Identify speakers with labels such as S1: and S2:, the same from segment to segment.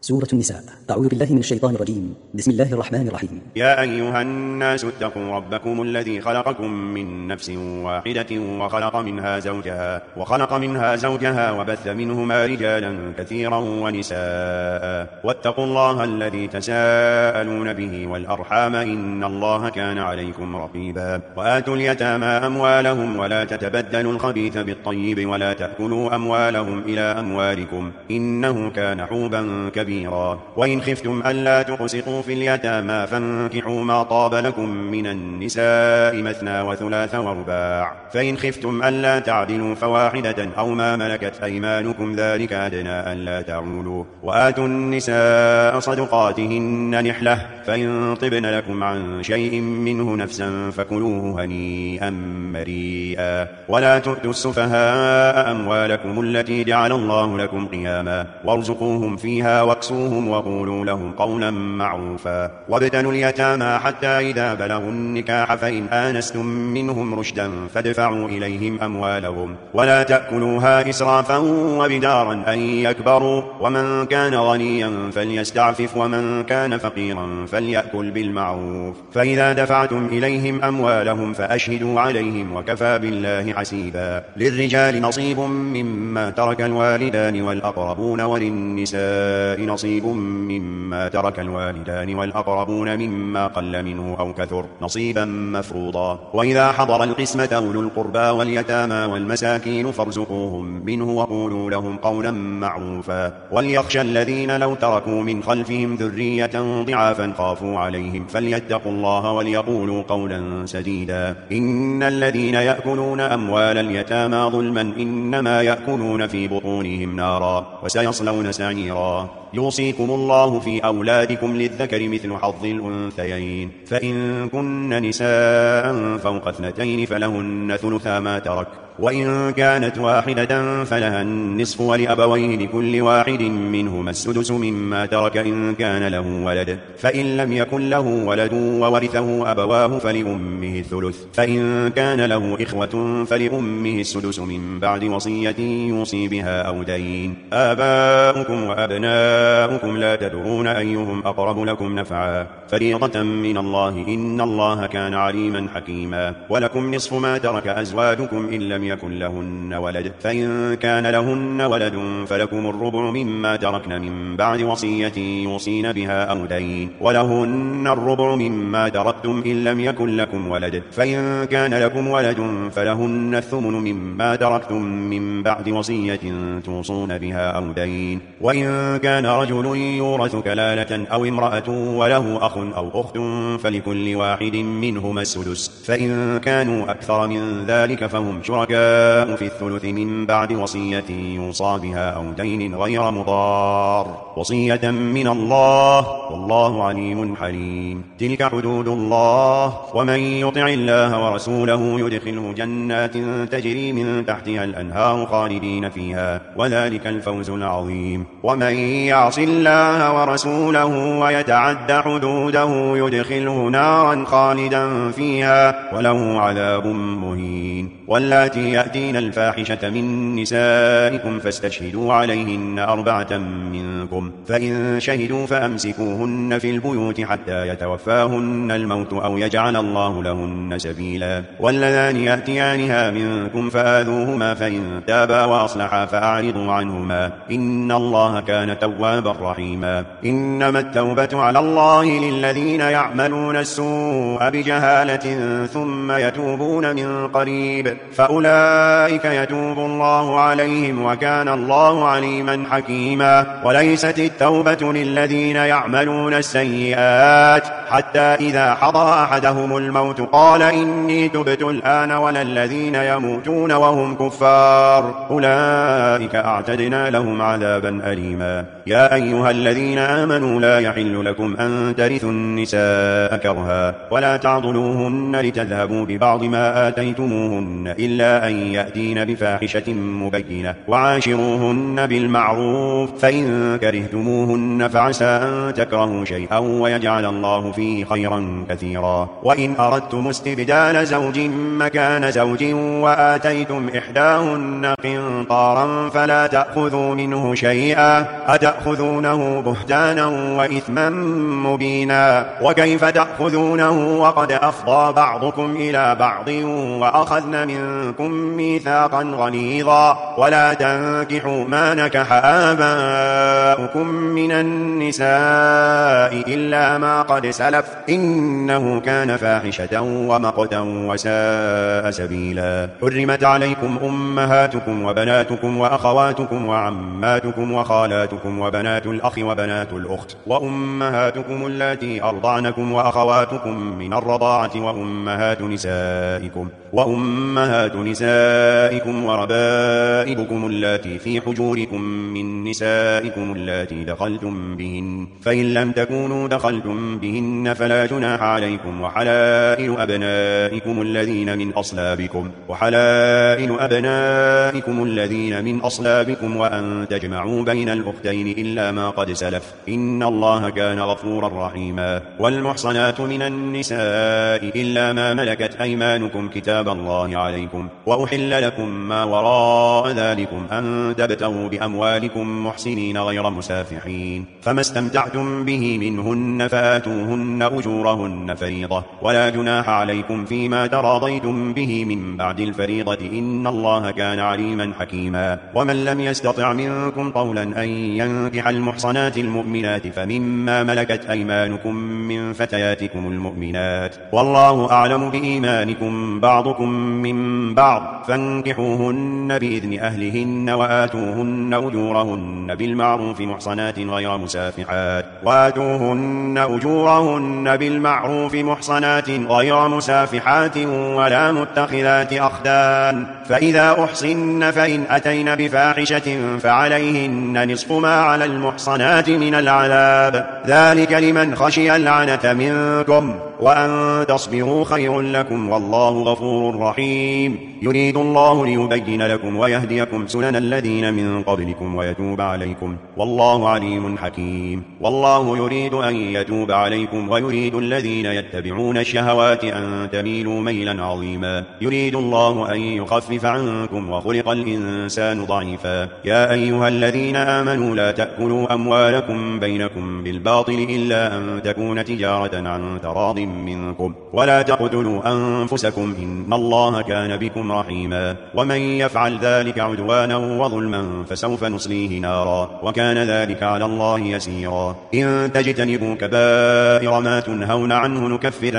S1: سورة النساء. أعوذ بالله من الشيطان الرجيم. بسم الله الرحمن الرحيم.
S2: يا أيها الناس اتقوا ربكم الذي خلقكم من نفس واحدة وخلق منها زوجها وبث منهما رجالا كثيرا ونساء واتقوا الله الذي تساءلون به والأرحام إن الله كان عليكم رقيبا. وآتوا اليتامى أموالهم ولا تتبدلوا الخبيث بالطيب ولا تأكلوا أموالهم إلى أموالكم إنه كان حوبا كبيرا. وإن خفتم ألا تقسطوا في اليتامى فانكحوا ما طاب لكم من النساء مثنى وثلاث ورباع، فإن خفتم ألا تعدلوا فواحدة أو ما ملكت أيمانكم ذلك أدنى ألا تعولوا. وآتوا النساء صدقاتهن نحلة، فإن طبن لكم عن شيء منه نفسا فكلوه هنيئا مريئا. ولا تؤتوا السفهاء أموالكم التي جعل الله لكم قياما وارزقوهم فيها واكسوهم وقولوا لهم قولا معروفا. وابتلوا اليتامى حتى إذا بلغوا النكاح فإن آنستم منهم رشدا فادفعوا إليهم أموالهم ولا تأكلوها إسرافا وبدارا أن يكبروا. ومن كان غنيا فليستعفف ومن كان فقيرا فليأكل بالمعروف. فإذا دفعتم إليهم أموالهم فأشهدوا عليهم وكفى بالله حسيبا. للرجال نصيب مما ترك الوالدان والأقربون وللنساء نصيب مما ترك الوالدان والأقربون مما قل منه أو كثر نصيبا مفروضا. وإذا حضر القسمة أولو القربى واليتامى والمساكين فارزقوهم منه وقولوا لهم قولا معروفا. وليخشى الذين لو تركوا من خلفهم ذرية ضعافا خافوا عليهم فليتقوا الله وليقولوا قولا سديدا. إن الذين يأكلون أموال اليتامى ظلما إنما يأكلون في بطونهم نارا وسيصلون سعيرا. يوصيكم الله في أولادكم للذكر مثل حظ الأنثيين، فإن كن نساء فوق 2 فلهن ثلثا ما ترك، وإن كانت واحدة فلها النصف ولأبويه لكل واحد منهما السدس مما ترك إن كان له ولد، فإن لم يكن له ولد وورثه أبواه فلأمه الثلث، فإن كان له إخوة فلأمه السدس من بعد وصية يوصي بها أو دين. آباؤكم وأبناؤكم لا تدرون أيهم أقرب لكم نفعا فريضة من الله إن الله كان عليما حكيما. ولكم نصف ما ترك أزواجكم إن لم يكن لهن ولد، فإن كان لهن ولد فلكم الربع مما تركن من بعد وصية يوصين بها أو دين. ولهن الربع مما تركتم إن لم يكن لكم ولد، فإن كان لكم ولد فلهن الثمن مما تركتم من بعد وصية توصون بها أو دين. وإن كان رجل يورث كلالة أو امرأة وله أخ أو أخت فلكل واحد منهما السدس، فإن كانوا أكثر من ذلك فهم شركاء في الثلث من بعد وصية يوصى بها أو دين غير مضار، وصية من الله والله عليم حليم. تلك حدود الله، ومن يطع الله ورسوله يدخله جنات تجري من تحتها الأنهار خالدين فيها وذلك الفوز العظيم. ومن يعص الله ورسوله ويتعد حدوده يدخله نارا خالدا فيها وله عذاب مهين. واللاتي يأتين الفاحشة من نسائكم فاستشهدوا عليهن 4 منكم، فإن شهدوا فأمسكوهن في البيوت حتى يتوفاهن الموت أو يجعل الله لهن سبيلا. واللذان يأتيانها منكم فآذوهما فإن تابا وأصلحا فأعرضوا عنهما إن الله كان توابا رحيما. إنما التوبة على الله للذين يعملون السوء بجهالة ثم يتوبون من قريب فأولئك يتوب الله عليهم وكان الله عليما حكيما. وليست التوبة للذين يعملون السيئات حتى إذا حضر أحدهم الموت قال إني تبت الآن ولا الذين يموتون وهم كفار أولئك أعتدنا لهم عذابا أليما. يا أيها الذين آمنوا لا يحل لكم أن ترثوا النساء كرها ولا تعضلوهن لتذهبوا ببعض ما آتيتموهن إلا إلا أن يأتين بفاحشة مبينة وعاشروهن بالمعروف فإن كرهتموهن فعسى أن تكرهوا شيئا ويجعل الله فيه خيرا كثيرا. وإن أردتم استبدال زوج مكان زوج وآتيتم إحداهن قنطارا فلا تأخذوا منه شيئا أتأخذونه بهتانا وإثما مبينا. وكيف تأخذونه وقد أفضى بعضكم إلى بعض وأخذن منكم ميثاقا غليظا. ولا تنكحوا ما نكح آباؤكم من النساء إلا ما قد سلف إنه كان فاحشة ومقتا وساء سبيلا. حرمت عليكم أمهاتكم وبناتكم وأخواتكم وعماتكم وخالاتكم وبنات الأخ وبنات الأخت وأمهاتكم اللاتي أرضعنكم وأخواتكم من الرضاعة وأمهات نسائكم وربائبكم اللاتي في حجوركم من نسائكم اللاتي دخلتم بهن فإن لم تكونوا دخلتم بهن فلا جناح عليكم وحلائل أبنائكم الذين من أصلابكم وأن تجمعوا بين الأختين إلا ما قد سلف إن الله كان غفورا رحيما. والمحصنات من النساء إلا ما ملكت أيمانكم كتاب الله عليكم وأحل لكم ما وراء ذلكم أن تبتغوا بأموالكم محسنين غير مسافحين فما استمتعتم به منهن فآتوهن أجورهن فريضة ولا جناح عليكم فيما تراضيتم به من بعد الفريضة إن الله كان عليما حكيما. ومن لم يستطع منكم طولا أن ينكح المحصنات المؤمنات فمما ملكت أيمانكم من فتياتكم المؤمنات والله أعلم بإيمانكم بعضكم من بعض فانكحوهن بإذن أهلهن وآتوهن أجورهن بالمعروف محصنات غير مسافحات ولا متخذات أخدان. فإذا أحصن فإن أتين بفاحشة فعليهن نصف ما على المحصنات من العذاب ذلك لمن خشي العنة منكم وأن تصبروا خير لكم والله غفور رحيم. يريد الله ليبين لكم ويهديكم سنن الذين من قبلكم ويتوب عليكم والله عليم حكيم. والله يريد أن يتوب عليكم ويريد الذين يتبعون الشهوات أن تميلوا ميلا عظيما. يريد الله أن يخفف عنكم وخلق الإنسان ضعيفا. يا أيها الذين آمنوا لا تأكلوا أموالكم بينكم بالباطل إلا أن تكون تجارة عن تراض منكم ولا تقتلوا أنفسكم إن الله كان بكم رحيما. ومن يفعل ذلك عدوانا وظلما فسوف نصليه نارا وكان ذلك على الله يسيرا. إن تجتنبوا كبائر ما تنهون عنه نكفر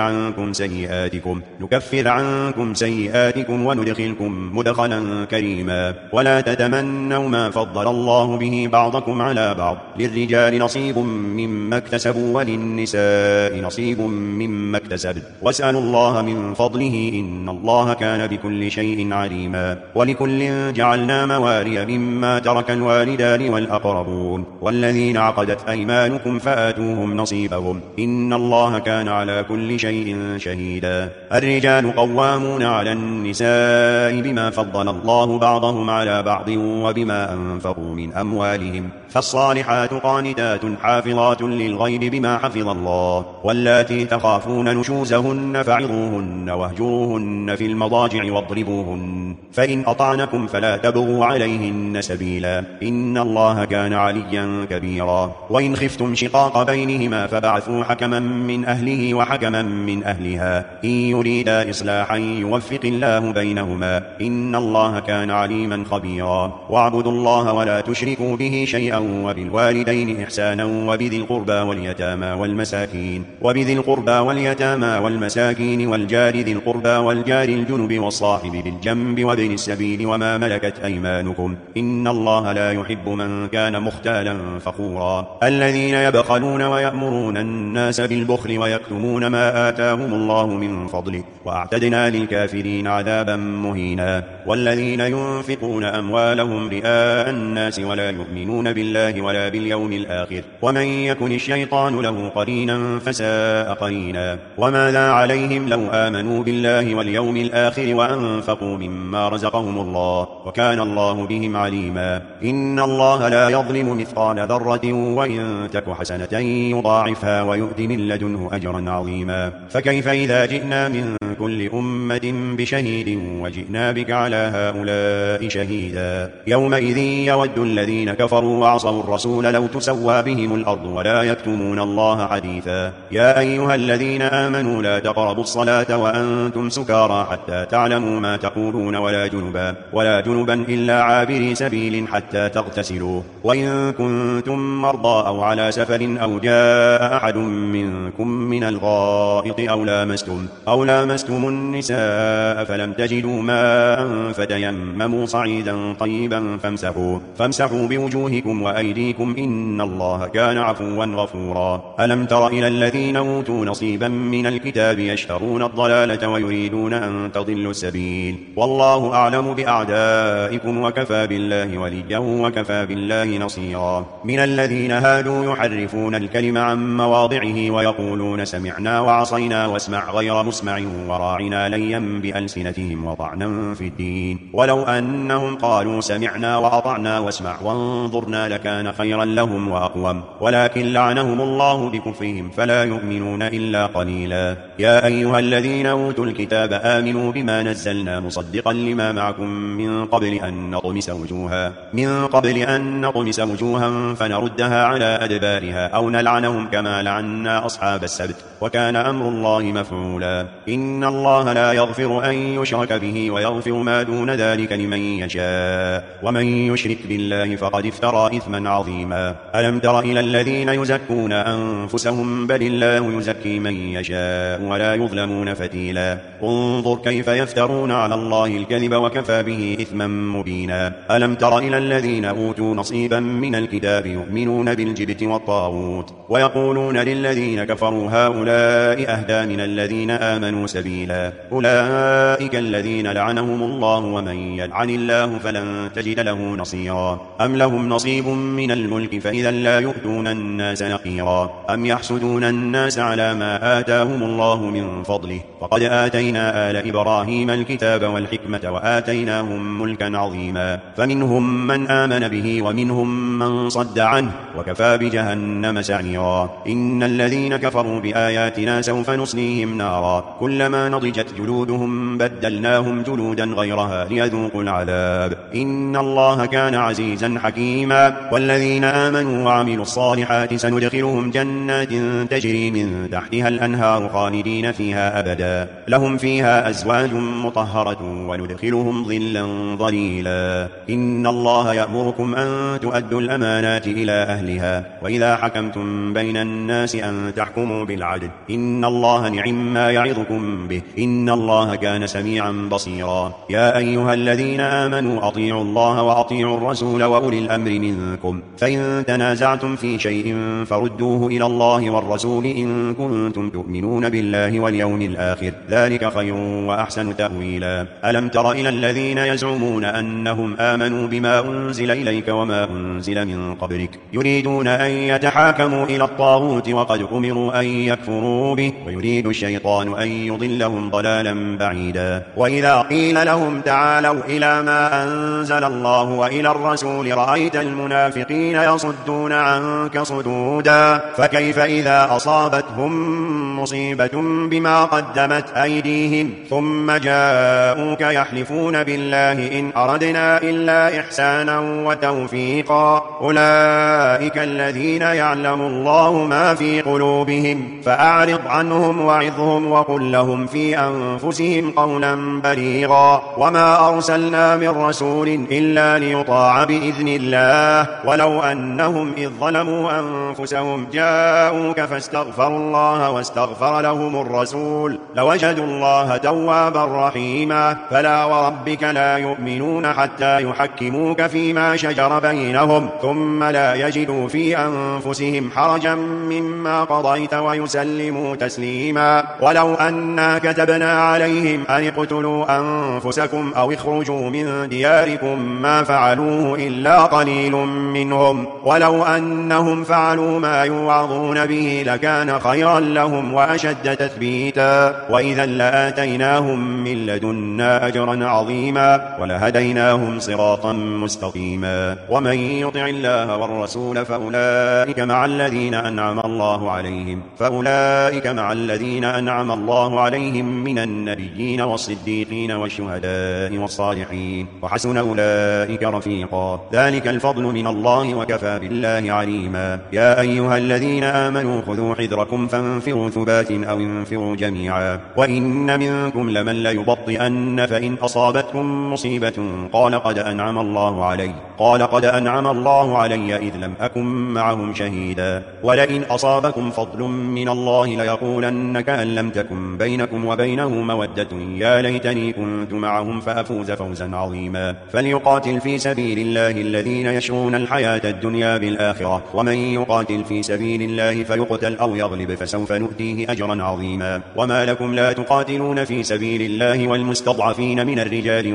S2: عنكم سيئاتكم وندخلكم مدخلا كريما. ولا تتمنوا ما فضل الله به بعضكم على بعض للرجال نصيب مما اكتسبوا وللنساء نصيب مما اكتسبن واسألوا الله من فضله إن الله كان بكل شيء عليما. ولكل جعلنا موالي مما ترك الوالدان والأقربون والذين عقدت أيمانكم فآتوهم نصيبهم إن الله كان على كل شيء شهيدا. الرجال قوامون على النساء بما فضل الله بعضهم على بعض وبما أنفقوا من أموالهم فالصالحات قانتات حافظات للغيب بما حفظ الله. واللاتي تخافون نشوزهن فعظوهن واهجروهن في المضاجع واضربوهن فإن أطعنكم فلا تبغوا عليهن سبيلا إن الله كان عليا كبيرا. وإن خفتم شقاق بينهما فبعثوا حكما من أهله وحكما من أهلها إن يريدا إصلاحا يوفق الله بينهما إن الله كان عليما خبيرا. واعبدوا الله ولا تشركوا به شيئا وبالوالدين إحسانا وبذي القربى واليتامى والمساكين والجار ذي القربى والجار الجنب والصاحب بالجنب وابن السبيل وما ملكت أيمانكم إن الله لا يحب من كان مختالا فخورا. الذين يبخلون ويأمرون الناس بالبخل ويكتمون ما آتاهم الله من فضله وأعتدنا للكافرين عذابا مهينا. والذين ينفقون أموالهم رئاء الناس ولا يؤمنون بالله ولا باليوم الآخر ومن يكن الشيطان له قرينا فساء قرينا. مبينا. وماذا عليهم لو آمنوا بالله واليوم الآخر وأنفقوا مما رزقهم الله وكان الله بهم عليما. إن الله لا يظلم مثقال ذرة وإن تك حسنة يضاعفها ويؤت من لدنه أجرا عظيما. فكيف إذا جئنا من كل أمة بشهيد وجئنا بك على هؤلاء شهيدا. يومئذ يود الذين كفروا وعصوا الرسول لو تسوى بهم الأرض ولا يكتمون الله حديثا. يا أيها الذين آمنوا لا تقربوا الصلاة وأنتم سكارى حتى تعلموا ما تقولون ولا جنبا إلا عابري سبيل حتى تغتسلوا وإن كنتم مرضى أو على سفر أو جاء أحد منكم من الغائط أو لامستم النساء فلم تجدوا ماء فتيمموا صعيدا طيبا فامسحوا بوجوهكم وأيديكم إن الله كان عفوا غفورا. ألم تر إلى الذين أوتوا نصيبا من الكتاب يشترون الضلالة ويريدون أن تضلوا السبيل والله أعلم بأعدائكم وكفى بالله وليا وكفى بالله نصيرا. من الذين هادوا يحرفون الكلم عن مواضعه ويقولون سمعنا وعصينا واسمع غير مسمع وراعنا ليا بألسنتهم وطعنا في الدين ولو أنهم قالوا سمعنا وأطعنا واسمع وانظرنا لكان خيرا لهم وأقوم ولكن لعنهم الله بكفرهم فلا يؤمنون إلا قليلا. يا أيها الذين أوتوا الكتاب آمنوا بما نزلنا مصدقا لما معكم من قبل أن نطمس وجوها فنردها على أدبارها أو نلعنهم كما لعنا أصحاب السبت وكان أمر الله مفعولا. إن الله لا يغفر أن يشرك به ويغفر ما دون ذلك لمن يشاء ومن يشرك بالله فقد افترى إثما عظيما. ألم تر إلى الذين يزكون أنفسهم بل الله يزكي من يشاء ولا يظلمون فتيلا. انظر كيف يفترون على الله الكذب وكفى به إثما مبينا. ألم تر إلى الذين أوتوا نصيبا من الكتاب يؤمنون بالجبت والطاغوت ويقولون للذين كفروا هؤلاء أهدى من الذين آمنوا سبيلا. أولئك الذين لعنهم الله ومن يلعن الله فلن تجد له نصيرا. أم لهم نصيب من الملك فإذا لا يؤتون الناس نقيرا. أم يحسدون الناس على ما آتاهم الله من فضله فقد آتينا آل إبراهيم الكتاب والحكمة وآتيناهم ملكا عظيما. فمنهم من آمن به ومنهم من صد عنه وكفى بجهنم سعيرا. إن الذين كفروا بآياتنا سوف نصليهم نارا كلما نضجت جلودهم بدلناهم جلودا غيرها ليذوقوا العذاب إن الله كان عزيزا حكيما. والذين آمنوا وعملوا الصالحات سندخلهم جنات تجري من تحتها الأنهار خالدين فيها أبدا لهم فيها أزواج مطهرة وندخلهم ظلا ظليلا. إن الله يأمركم أن تؤدوا الأمانات إلى أهلها وإذا حكمتم بين الناس أن تحكموا بالعدل إن الله نعم ما يعظكم به إن الله كان سميعا بصيرا. يا أيها الذين آمنوا أطيعوا الله وأطيعوا الرسول وأولي الأمر منكم فإن تنازعتم في شيء فردوه إلى الله والرسول إن كنتم تؤمنون بالله واليوم الآخر ذلك خير وأحسن تأويلا. ألم تر إلى الذين يزعمون أنهم آمنوا بما أنزل إليك وما أنزل من قبلك يريدون أن يتحاكموا إلى الطاغوت وقد أمروا أن يكفروا به ويريد الشيطان أن يضلهم ضلالا بعيدا. وإذا قيل لهم تعالوا إلى ما أنزل الله وإلى الرسول رأيت المنافقين يصدون عنك صدودا. فكيف إذا أصابتهم مصيبة بما قدمت أيديهم ثم جاءوك يحلفون بالله إن أردنا إلا إحسانا وتوفيقا أولئك الذين يعلم الله ما في قلوبهم فأعرض عنهم وعظهم وقل لهم في أنفسهم قولا بليغا. وما أرسلنا من رسول إلا ليطاع بإذن الله ولو أنهم إذ ظلموا أنفسهم جاءوك فاستغفروا الله واستغفر لهم الرسول لوجدوا الله توابا رحيما. فلا وربك لا يؤمنون حتى يحكموك فيما شجر بينهم ثم لا يجدوا في أنفسهم حرجا مما قضيت ويسلموا تسليما. ولو أنا كتبنا عليهم أن اقتلوا أنفسكم أو اخرجوا من دياركم ما فعلوه إلا قليل منهم ولو أنهم فعلوا ما يوعظون به لكان خيرا لهم وأشد تثبيتا وإذا لآتيناهم من لدنا أجرا عظيما ولهديناهم صراطا مستقيما ومن يطع الله والرسول فأولئك مع الذين أنعم الله عليهم من النبيين والصديقين والشهداء والصالحين وحسن أولئك رفيقا ذلك الفضل من الله وكفى بالله عليما يا أيها الذين آمنوا خذوا حذركم فانفروا ثبات أو انفروا جميعا وإن منكم لمن ليبطئن فإن أصابتكم مصيبة قال قد أنعم الله علي إذ لم أكن معهم شهيدا ولئن أصابكم فضل من الله ليقولن كأن لم تكن بينكم وبينه مودة يا ليتني كنت معهم فأفوز فوزا عظيما فليقاتل في سبيل الله الذين يشرون الحياة الدنيا بالآخرة ومن يقاتل في سبيل الله فيقتل أو يغلب فسوف نؤتيه أجرا عظيما وما لكم لا تقاتلون في سبيل الله والمستضعفين من الرجال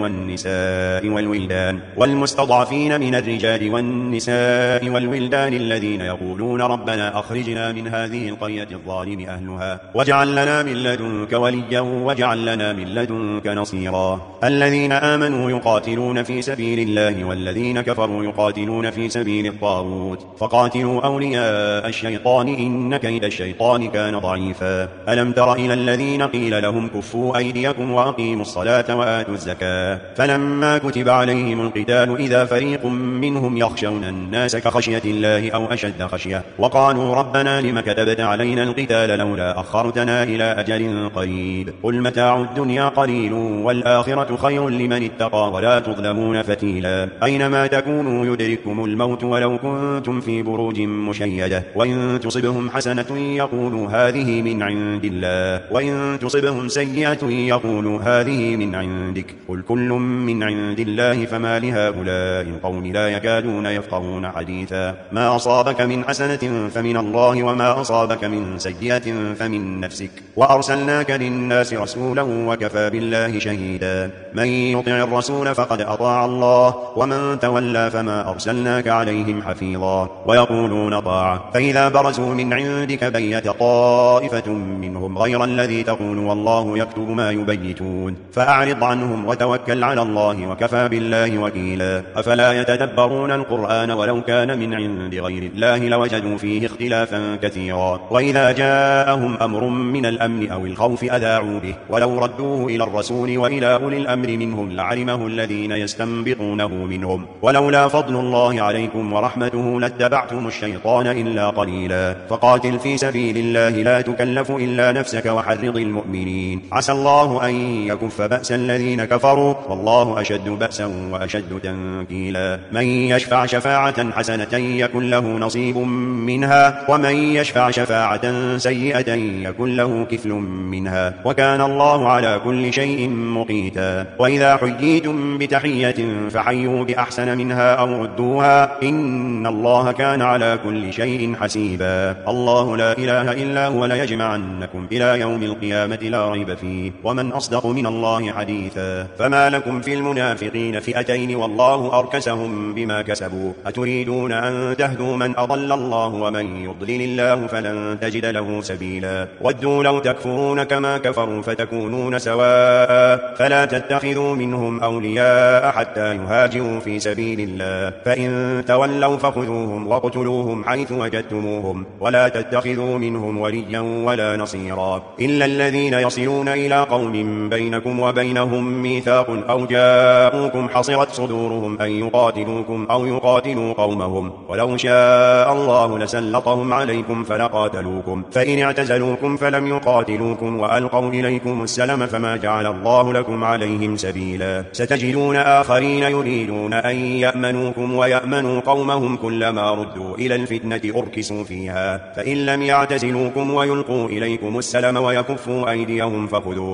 S2: والنساء الذين يقولون ربنا أخرجنا من هذه القرية الظالم أهلها واجعل لنا من لدنك وليا واجعل لنا من لدنك نصيرا الذين آمنوا يقاتلون في سبيل الله والذين كفروا يقاتلون في سبيل الطاغوت فقاتلوا أولياء الشيطان إن كيد الشيطان كان ضعيفا ألم تر إلى الذين قيل لهم كفوا أيديكم وأقيموا الصلاة وآتوا الزكاة فلما كتب عليهم القتال إذا فريق منهم يخشون الناس كخشية الله أو أشد خشية وقالوا ربنا لم كتبت علينا القتال لولا أخرتنا إلى أجل قريب قل متاع الدنيا قليل والآخرة خير لمن اتقى ولا تظلمون فتيلا أينما تكونوا يدرككم الموت ولو كنتم في بروج مشيدة وإن تصبهم حسنة يقولوا هذه من عند الله وإن تصبهم سيئة يقولوا هذه من عندك قل كل من عند الله فما لهؤلاء القوم لا يكادون يفقهون حديثا ما أصابك من حسنة فمن الله وما أصابك من سيئة فمن نفسك وأرسلناك للناس رسولا وكفى بالله شهيدا من يطع الرسول فقد أطاع الله ومن تولى فما أرسلناك عليهم حفيظا ويقولون طاعة فإذا برزوا من عندك بيت طائفة منهم غير الذي تقول والله يكتب ما يبيتون فأعرض عنهم وتوكل على الله وكفى بالله وكيلا أفلا يتدبرون القرآن ولو كان من عند غير الله لوجدوا فيه اختلافا كثيرا وإذا جاءهم أمر من الأمن أو الخوف أذاعوا به ولو ردوه إلى الرسول وإلى أولي الأمر منهم لعلمه الذين يستنبطونه منهم ولولا فضل الله عليكم ورحمته لاتبعتم الشيطان إلا قليلا فقاتل في سبيل الله لا تكلف إلا نفسك وحرض المؤمنين عسى الله أن يكف بأس الذين كفروا والله أشد بأسا وأشد تنكيلا من يشفع شفاعة حسنة يكن له نصيب منها ومن يشفع شفاعة سيئة يكن له كفل منها وكان الله على كل شيء مقيتا وإذا حييتم بتحية فحيوا بأحسن منها أو ردوها إن الله كان على كل شيء حسيبا الله لا إله إلا هو ليجمعنكم إلى يوم القيامة لا ريب فيه ومن أصدق من الله حديثا فما لكم في المنافقين فئتين والله أركسهم بما كسبوا أتريدون أن تهدوا من أضل الله ومن يضلل الله فلن تجد له سبيلا ودوا لو تكفرون كما كفروا فتكونون سواء فلا تتخذوا منهم أولياء حتى يهاجروا في سبيل الله فإن تولوا فخذوهم واقتلوهم حيث وجدتموهم ولا تتخذوا منهم وليا ولا نصيرا إلا الذين يصلون إلى قوم بينكم وبينهم ميثاق أو جاءوكم حصرت صدورهم أن يقاتلوكم أو يقاتلوا قومهم ولو شاء الله لسلطهم عليكم فلقاتلوكم فإن اعتزلوكم فلم يقاتلوكم وألقوا إليكم السلم فما جعل الله لكم عليهم سبيلا ستجدون آخرين يريدون أن يأمنوكم ويأمنوا قومهم كلما ردوا إلى الفتنة أركسوا فيها فإن لم يعتزلوكم ويلقوا إليكم السلم ويكفوا أيديهم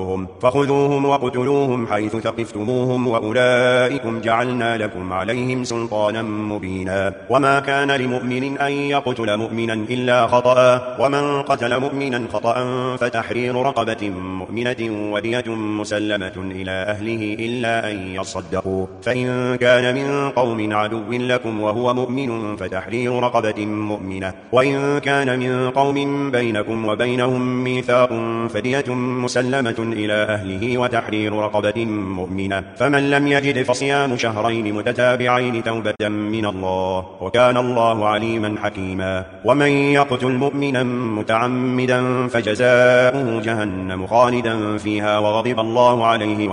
S2: فخذوهم وقتلوهم حيث ثقفتموهم وأولئكم جعلنا لكم عليهم سلطانا مبينا وما كان لمؤمن أن يقتل مؤمنا إلا خطأ ومن قتل مؤمنا خطأ فتحرير رقبة مؤمنة ودية مسلمة إلى أهله إلا أن يصدقوا فإن كان من قوم عدو لكم وهو مؤمن فتحرير رقبة مؤمنة وإن كان من قوم بينكم وبينهم ميثاق فدية مسلمة إلى أهله وتحرير رقبة مؤمنة، فمن لم يجد فصيام شهرين متتابعين توبة من الله، وكان الله عليما حكيما. ومن يقتل مؤمنا متعمدا فجزاؤه جهنم خالدا فيها وغضب الله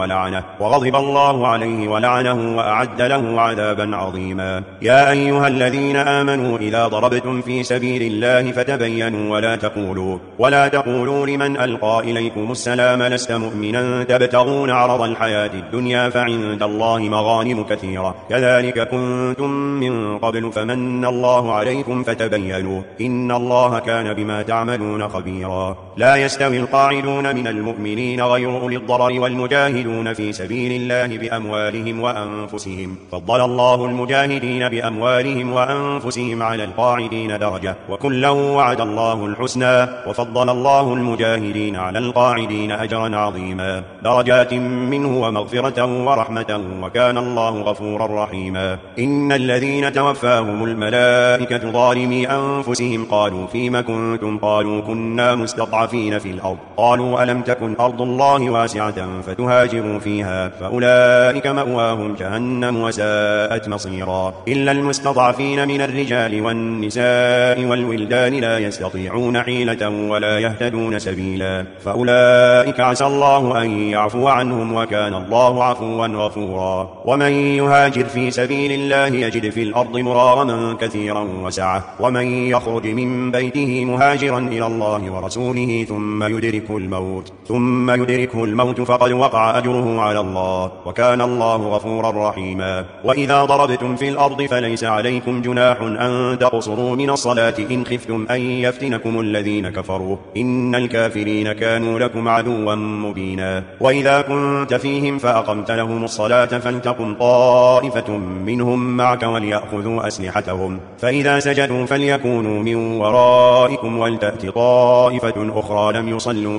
S2: عليه ولعنه وأعد له عذابا عظيما. يا أيها الذين آمنوا إذا ضربتم في سبيل الله فتبينوا ولا تقولوا لمن ألقى إليكم السلام لست مؤمنا تبتغون عرض الحياة الدنيا فعند الله مغانم كثيرة كذلك كنتم من قبل فمن الله عليكم فتبينوا إن الله كان بما تعملون خبيرا. لا يستوي القاعدون من المؤمنين غير أولي الضرر والمجاهدون في سبيل الله بأموالهم وأنفسهم، فضل الله المجاهدين بأموالهم وأنفسهم على القاعدين درجة، وكلا وعد الله الحسنى، وفضل الله المجاهدين على القاعدين أجرا عظيما، درجات منه ومغفرة ورحمة، وكان الله غفورا رحيما. إن الذين توفاهم الملائكة ظالمي أنفسهم قالوا فيم كنتم؟ قالوا كنا مستضعفين في الأرض. قالوا ألم تكن أرض الله واسعة فتهاجروا فيها؟ فأولئك مأواهم جهنم وساءت مصيرا. إلا المستضعفين من الرجال والنساء والولدان لا يستطيعون حيلة ولا يهتدون سبيلا، فأولئك عسى الله أن يعفو عنهم وكان الله عفوا غفورا. ومن يهاجر في سبيل الله يجد في الأرض مراغما كثيرا وسعة، ومن يخرج من بيته مهاجرا إلى الله ورسوله ثم يدركه الموت فقد وقع أجره على الله، وكان الله غفورا رحيما. وإذا ضربتم في الأرض فليس عليكم جناح أن تقصروا من الصلاة إن خفتم أن يفتنكم الذين كفروا إن الكافرين كانوا لكم عدوا مبينا. وإذا كنت فيهم فأقمت لهم الصلاة فلتقم طائفة منهم معك وليأخذوا أسلحتهم، فإذا سجدوا فليكونوا من ورائكم ولتأت طائفة أخرى لم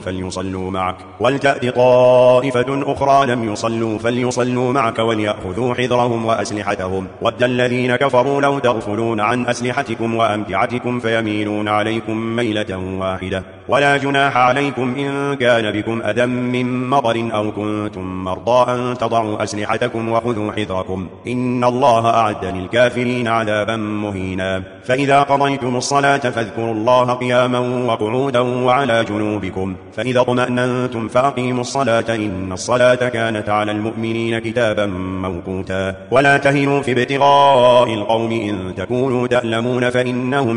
S2: يصلوا فليصلوا معك وليأخذوا حذرهم وأسلحتهم. ود الذين كفروا لو تغفلون عن أسلحتكم وأمتعتكم فيميلون عليكم ميلة واحدة. ولا جناح عليكم إن كان بكم أذى من مطر أو كنتم مرضى أن تضعوا أسلحتكم وخذوا حذركم إن الله أعد للكافرين عذابا مهينا. فإذا قضيتم الصلاة فاذكروا الله قياما وقعودا وعلى جنوبكم، فإذا اطمأننتم فأقيموا الصلاة إن الصلاة كانت على المؤمنين كتابا موقوتا. ولا تهنوا في ابتغاء القوم إن تكونوا تألمون فإنهم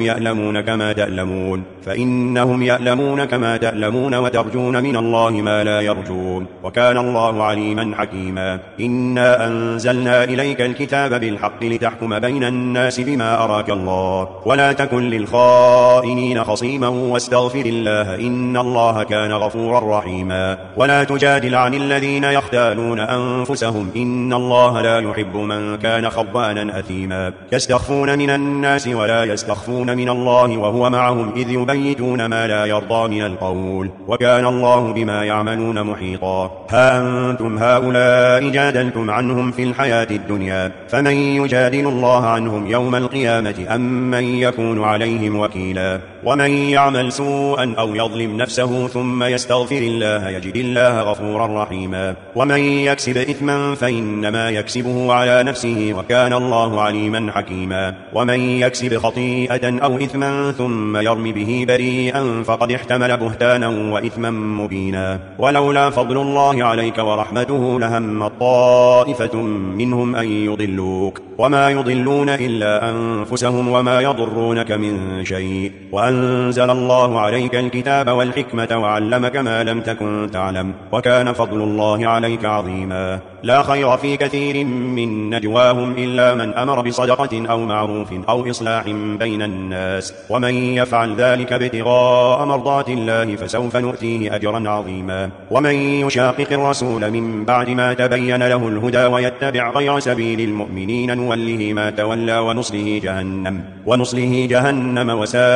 S2: يألمون كما تألمون وترجون من الله ما لا يرجون، وكان الله عليما حكيما. إنا أنزلنا إليك الكتاب بالحق لتحكم بين الناس بما أراك الله، ولا تكن للخائنين خصيما واستغفر الله إن الله كان غفورا رحيما. ولا تجادل عن الذين يختالون أنفسهم إن الله لا يحب من كان خوانا أثيما. يستخفون من الناس ولا يستخفون من الله وهو معهم إذ يبيتون ما لا يرضى من القول، وكان الله بما يعملون محيطا. ها أنتم هؤلاء جادلتم عنهم في الحياة الدنيا، فمن يجادل الله عنهم يوم القيامة أم من يكون عليهم وكيلا. ومن يعمل سوءا أو يظلم نفسه ثم يستغفر الله يجد الله غفورا رحيما. ومن يكسب إثما فإنما يكسبه على نفسه وكان الله عليما حكيما. ومن يكسب خطيئة أو إثما ثم يرم به بريئا فقد احتمل بهتانا وإثما مبينا. ولولا فضل الله عليك ورحمته لهم طائفة منهم أن يضلوك وما يضلون إلا أنفسهم وما يضرونك من شيء. وأنزل الله عليك الكتاب والحكمة وعلمك ما لم تكن تعلم وكان فضل الله عليك عظيما. لا خير في كثير من نجواهم إلا من أمر بصدقة أو معروف أو إصلاح بين الناس، ومن يفعل ذلك ابتغاء مرضات الله فسوف نؤتيه أجرا عظيما. ومن يشاقق الرسول من بعد ما تبين له الهدى ويتبع غير سبيل المؤمنين نوله ما تولى ونصله جهنم وساءت مصيرا.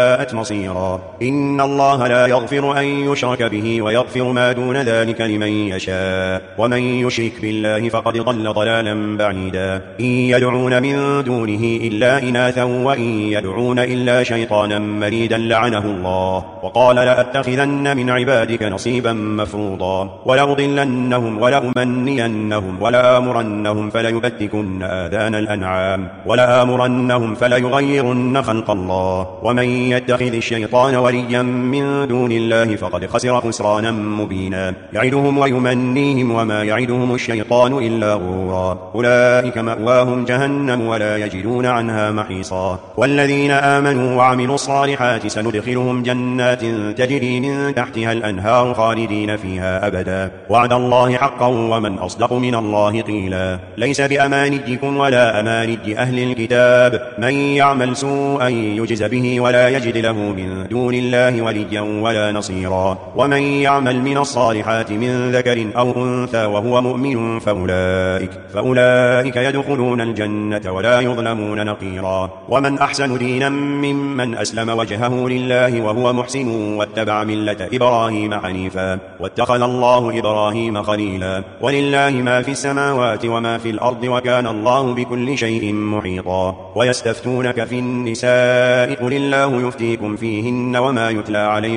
S2: نصيرا. إن الله لا يغفر أن يشرك به ويغفر ما دون ذلك لمن يشاء، ومن يشرك بالله فقد ضل ضلالا بعيدا. إن يدعون من دونه إلا إناثا وإن يدعون إلا شيطانا مريدا لعنه الله، وقال لأتخذن من عبادك نصيبا مفروضا، ولأضلنهم ولأمنينهم ولآمرنهم فليبتكن آذان الأنعام ولآمرنهم فليغيرن خلق الله. ومن يتخذ الشيطان وليا من دون الله فقد خسر خسرانا مبينا. يعدهم ويمنيهم وما يعدهم الشيطان إلا غرورا. أولئك مأواهم جهنم ولا يجدون عنها محيصا. والذين آمنوا وعملوا الصالحات سندخلهم جنات تجري من تحتها الأنهار خالدين فيها أبدا، وعد الله حقا ومن أصدق من الله قيلا. ليس بأمانيكم ولا أماني أهل الكتاب، من يعمل سوءا يجز به ولا يجد له من دون الله وليا ولا نصيرا. ومن يعمل من الصالحات من ذكر أو أنثى وهو مؤمن فأولئك يدخلون الجنة ولا يظلمون نقيرا. ومن أحسن دينا ممن أسلم وجهه لله وهو محسن واتبع ملة إبراهيم حنيفا، واتخذ الله إبراهيم خليلا. ولله ما في السماوات وما في الأرض وكان الله بكل شيء محيطا. ويستفتونك في النساء قل الله يفتيكم فيهن وما يتلى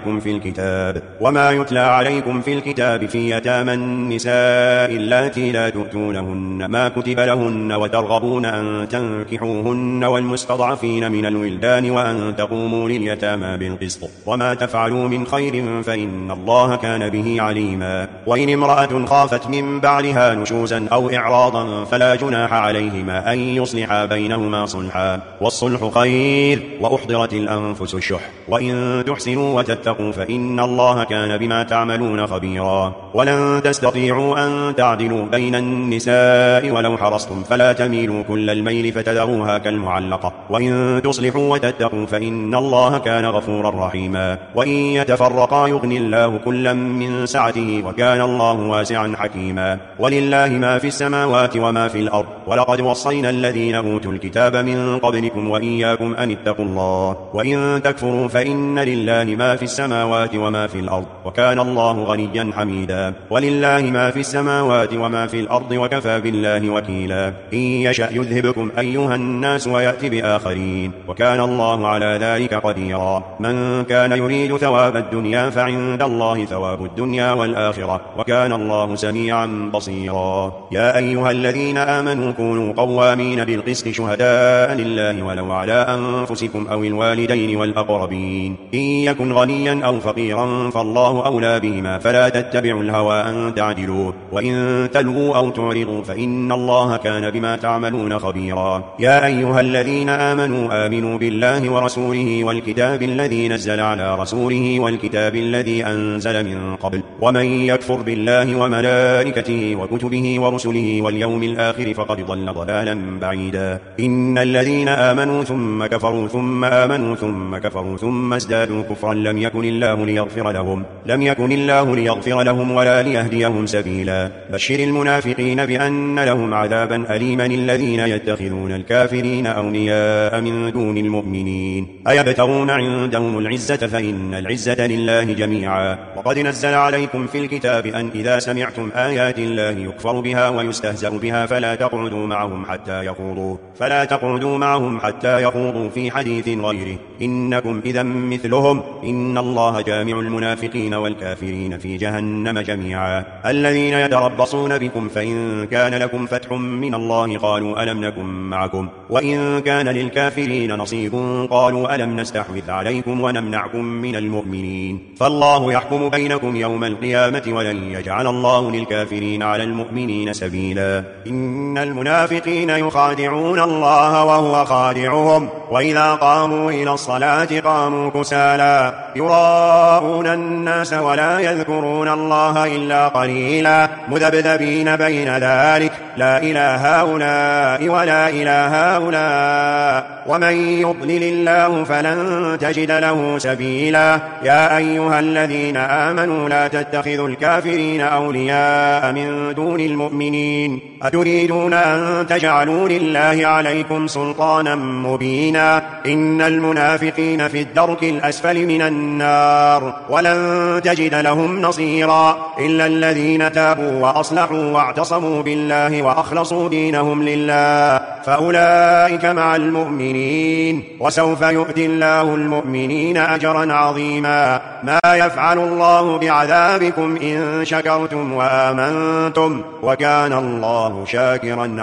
S2: عليكم في الكتاب في يتامى النساء اللاتي لا تؤتونهن ما كتب لهن وترغبون أن تنكحوهن والمستضعفين من الولدان وأن تقوموا لليتامى بالقسط، وما تفعلوا من خير فإن الله كان به عليما. وإن امرأة خافت من بعدها نشوزا أو إعراضا فلا جناح عليهما أن يصلحا بينهما صلحا، والصلح خير، وأحضرت الأنفس الشح، وإن تحسنوا وتتقوا فإن الله كان بما تعملون خبيرا. ولن تستطيعوا أن تعدلوا بين النساء ولو حرصتم فلا تميلوا كل الميل فتذروها كالمعلقة، وإن تصلحوا وتتقوا فإن الله كان غفورا رحيما. وإن يتفرقا يغني الله كلا من سعته وكان الله واسعا حكيما. ولله ما في السماوات وما في الأرض، ولقد وصينا الذين أوتوا الكتاب من قبلكم وإياكم أن اتقوا الله. وإن تكفروا فإن لله ما في السماوات وما في الأرض وكان الله غنيا حميدا. ولله ما في السماوات وما في الأرض وكفى بالله وكيلا. إن يشأ يذهبكم أيها الناس ويأتي بآخرين وكان الله على ذلك قديرا. من كان يريد ثواب الدنيا فعند الله ثواب الدنيا والآخرة وكان الله سميعا بصيرا. يا أيها الذين آمنوا كونوا قوامين بالقسط شهداء لله ولو على أنفسكم أو الوالدين والأقربين. إن يكن غنيا أو فقيرا فالله أولى بهما فلا تتبعوا الهوى أن تعدلوا، وإن تلووا أو تعرضوا فإن الله كان بما تعملون خبيرا. يا أيها الذين آمنوا بالله ورسوله والكتاب الذي نزل على رسوله والكتاب الذي أنزل من قبل، ومن يكفر بالله وملائكته وكتبه ورسله واليوم الآخر فقد ضل ضلالا بعيدا. إن الذين آمنوا ثم كفروا ثم آمنوا ثم كفروا ثم ازدادوا كفرا لم يكن الله ليغفر لهم ولا ليهديهم سبيلا. بشر المنافقين بأن لهم عذابا أليما الذين يتخذون الكافرين أولياء من دون المؤمنين أيبتغون عندهم العزة فإن العزة لله جميعا. وقد نزل عليكم في الكتاب أن إذا سمعتم آيات الله يكفر بها ويستهزأ بها فلا تقعدوا معهم حتى يخوضوا في حديث غيره إنكم إذا مثلهم إن الله جامع المنافقين والكافرين في جهنم جميعا. الذين يتربصون بكم فإن كان لكم فتح من الله قالوا ألم نكن معكم، وإن كان للكافرين نصيب قالوا ألم نستحوذ عليكم ونمنعكم من المؤمنين. فالله يحكم بينكم يوم القيامة ولن يجعل الله للكافرين على المؤمنين سبيلا. إن المنافقين يخادعون الله وهو خادعهم وإذا قاموا إلى الصلاة قاموا كسالى يراءون الناس ولا يذكرون الله إلا قليلا مذبذبين بين ذلك لا إله هؤلاء ولا إله هؤلاء ومن يضلل الله فلن تجد له سبيلا. يا أيها الذين آمنوا لا تتخذوا الكافرين أولياء من دون المؤمنين أتريدون أن تجعلوا لله عليكم سلطانا مبينا. إن المنافقين في الدرك الأسفل من النار ولن تجد لهم نصيرا إلا الذين تابوا وأصلحوا واعتصموا بالله وأخلصوا دينهم لله فأولئك مع المؤمنين وسوف يؤتي الله المؤمنين أجرا عظيما ما يفعل الله بعذابكم إن شكرتم وآمنتم وكان الله شاكرا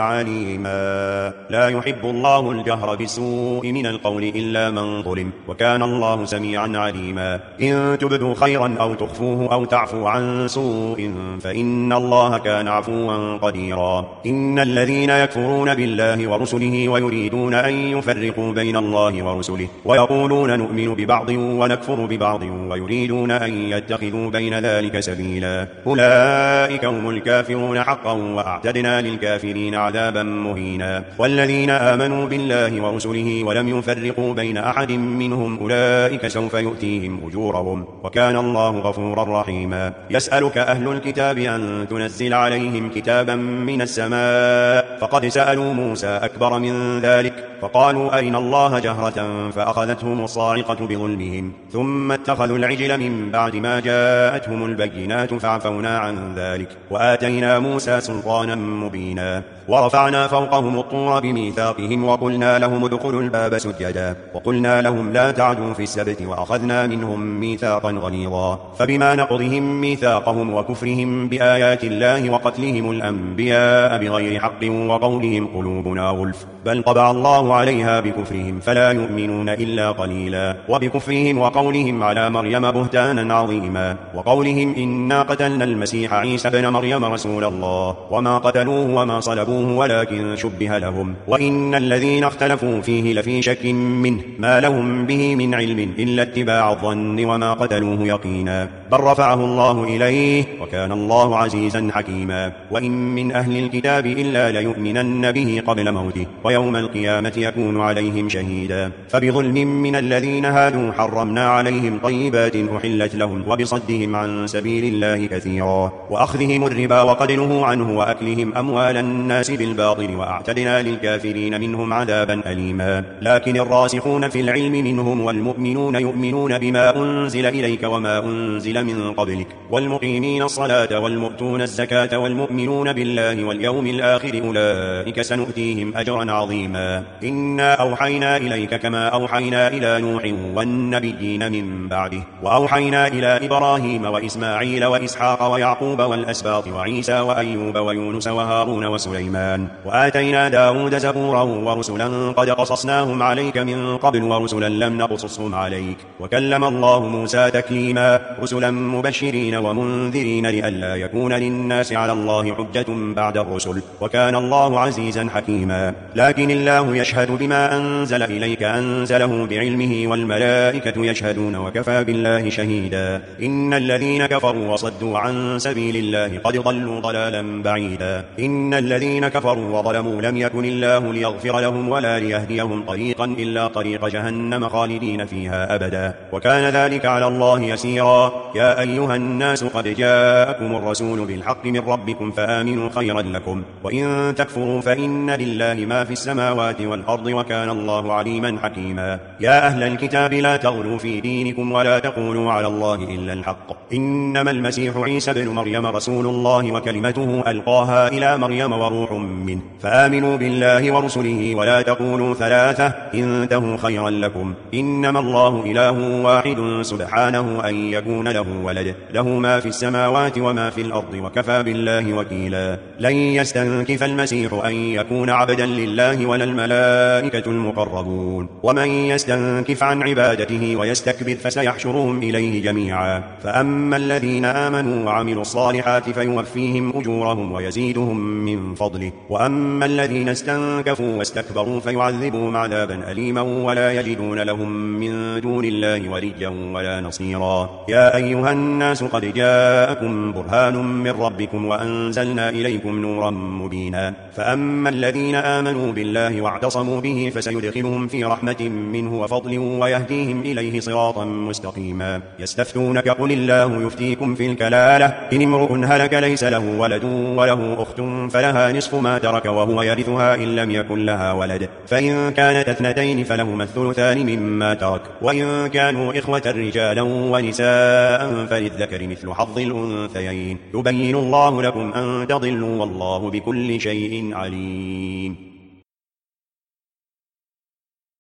S2: عليما لا يحب الله الجهر بالسوء من القول إلا من ظلم وكان الله سميعا عليما إن تبدوا خيرا أو تخفوه أو تعفوا عن سوء فإن الله كان عفوا قديرا إن الذين يكفرون بالله ورسله ويريدون أن يفرقوا بين الله ورسله ويقولون نؤمن ببعض ونكفر ببعض ويريدون أن يتخذوا بين ذلك سبيلا أولئك هم الكافرون حقا وأعتدنا للكافرين عذابا مهينا والذين آمنوا بالله ورسله ولم يفرقوا بين أحد منهم أولئك سوف يؤتيهم أجورهم وكان الله غفورا رحيما يسألك أهل الكتاب أن تنزل عليهم كتابا من السماء فقد سألوا موسى أكبر من ذلك فقالوا أرنا الله جهرة فأخذتهم الصاعقة بظلمهم ثم اتخذوا العجل من بعد ما جاءتهم البينات فعفونا عن ذلك وآتينا موسى سلطانا مبينا ورفعنا فوقهم الطور بميثاقهم وقلنا لهم ادخلوا الباب سجدا وقلنا لهم لا تعدوا في السبت وأخذنا منهم ميثاقا غليظا فبما نقضهم ميثاقهم وكفرهم بآيات الله وقتلهم الأنبياء بغير حق وقولهم قلوبنا غلف بل طبع الله عليها بكفرهم فلا يؤمنون إلا قليلا وبكفرهم وقولهم على مريم بهتانا عظيما وقولهم إنا قتلنا المسيح عيسى بن مريم رسول الله وما قتلوه وما صلبوه ولكن شبه لهم وإن الذين اختلفوا فيه لفي شك منه ما لهم به من علم إلا اتباع الظن وما قتلوه يقينا بل رفعه الله إليه وكان الله عزيزا حكيما وإن من أهل الكتاب إلا ليؤمنن به قبل موته ويوم القيامة يكون عليهم شهيدا فبظلم من الذين هادوا حرمنا عليهم طيبات أحلت لهم وبصدهم عن سبيل الله كثيرا وأخذهم الربا وقد نهوا عنه وأكلهم أموال الناس بالباطل وأعتدنا للكافرين منهم عذابا أليما لكن الراسخون في العلم منهم والمؤمنون يؤمنون بما أنزل إليك وما أنزل من قبلك والمقيمين الصلاة والمؤتون الزكاة والمؤمنون بالله واليوم الآخر أولئك سنؤتيهم أجرا عظيما إنا أوحينا إليك كما أوحينا إلى نوح والنبيين من بعده وأوحينا إلى إبراهيم وإسماعيل وإسحاق ويعقوب والأسباط وعيسى وأيوب ويونس وهارون وسليمان وآتينا داود زبورا ورسلا قد قصصناهم عليك من قبل ورسلا لم نقصصهم عليك وكلم الله موسى تكليما رسلا مبشرين ومنذرين لئلا يكون للناس على الله حجة بعد الرسل وكان الله عزيزا حكيما لكن الله يشهد بما أنزل إليك أنزله بعلمه والملائكة يشهدون وكفى بالله شهيدا إن الذين كفروا وصدوا عن سبيل الله قد ضلوا ضلالا بعيدا إن الذين كفروا وظلموا لم يكن الله ليغفر لهم ولا ليهديهم طريقا إلا طريق جهنم خالدين فيها أبدا وكان ذلك على الله يسيرا يا أيها الناس قد جاءكم الرسول بالحق من ربكم فآمنوا خيرا لكم وإن تكفروا فإن لله ما في السماوات والأرض وكان الله عليما حكيما يا أهل الكتاب لا تغلوا في دينكم ولا تقولوا على الله إلا الحق إنما المسيح عيسى بن مريم رسول الله وكلمته ألقاها إلى مريم وروح منه فآمنوا بالله ورسله ولا تقولوا ثلاثة انتهوا خيرا لكم إنما الله إله واحد سبحانه أن يكون له ولد له ما في السماوات وما في الأرض وكفى بالله وكيلا لن يستنكف المسيح أن يكون عبدا لله ولا الملائكة المقربون ومن يستنكف عن عبادته ويستكبر فسيحشرهم إليه جميعا فأما الذين آمنوا وعملوا الصالحات فيوفيهم أجورهم ويزيدهم من فضله وأما الذين استنكفوا واستكبروا فيعذبهم عذابا أليما ولا يجدون لهم من دون الله وليا ولا نصيرا يا أيها أيها الناس قد جاءكم برهان من ربكم وأنزلنا إليكم نورا مبينا فأما الذين آمنوا بالله واعتصموا به فسيدخلهم في رحمة منه وفضل ويهديهم إليه صراطا مستقيما يستفتونك قل الله يفتيكم في الكلالة إن امرؤ هلك ليس له ولد وله أخت فلها نصف ما ترك وهو يرثها إن لم يكن لها ولد فإن كانت اثنتين فلهما الثلثان مما ترك وإن كانوا إخوة رجالا ونساء فللذكر مثل حظ الأنثيين يبين الله لكم أن تضلوا والله بكل شيء عليم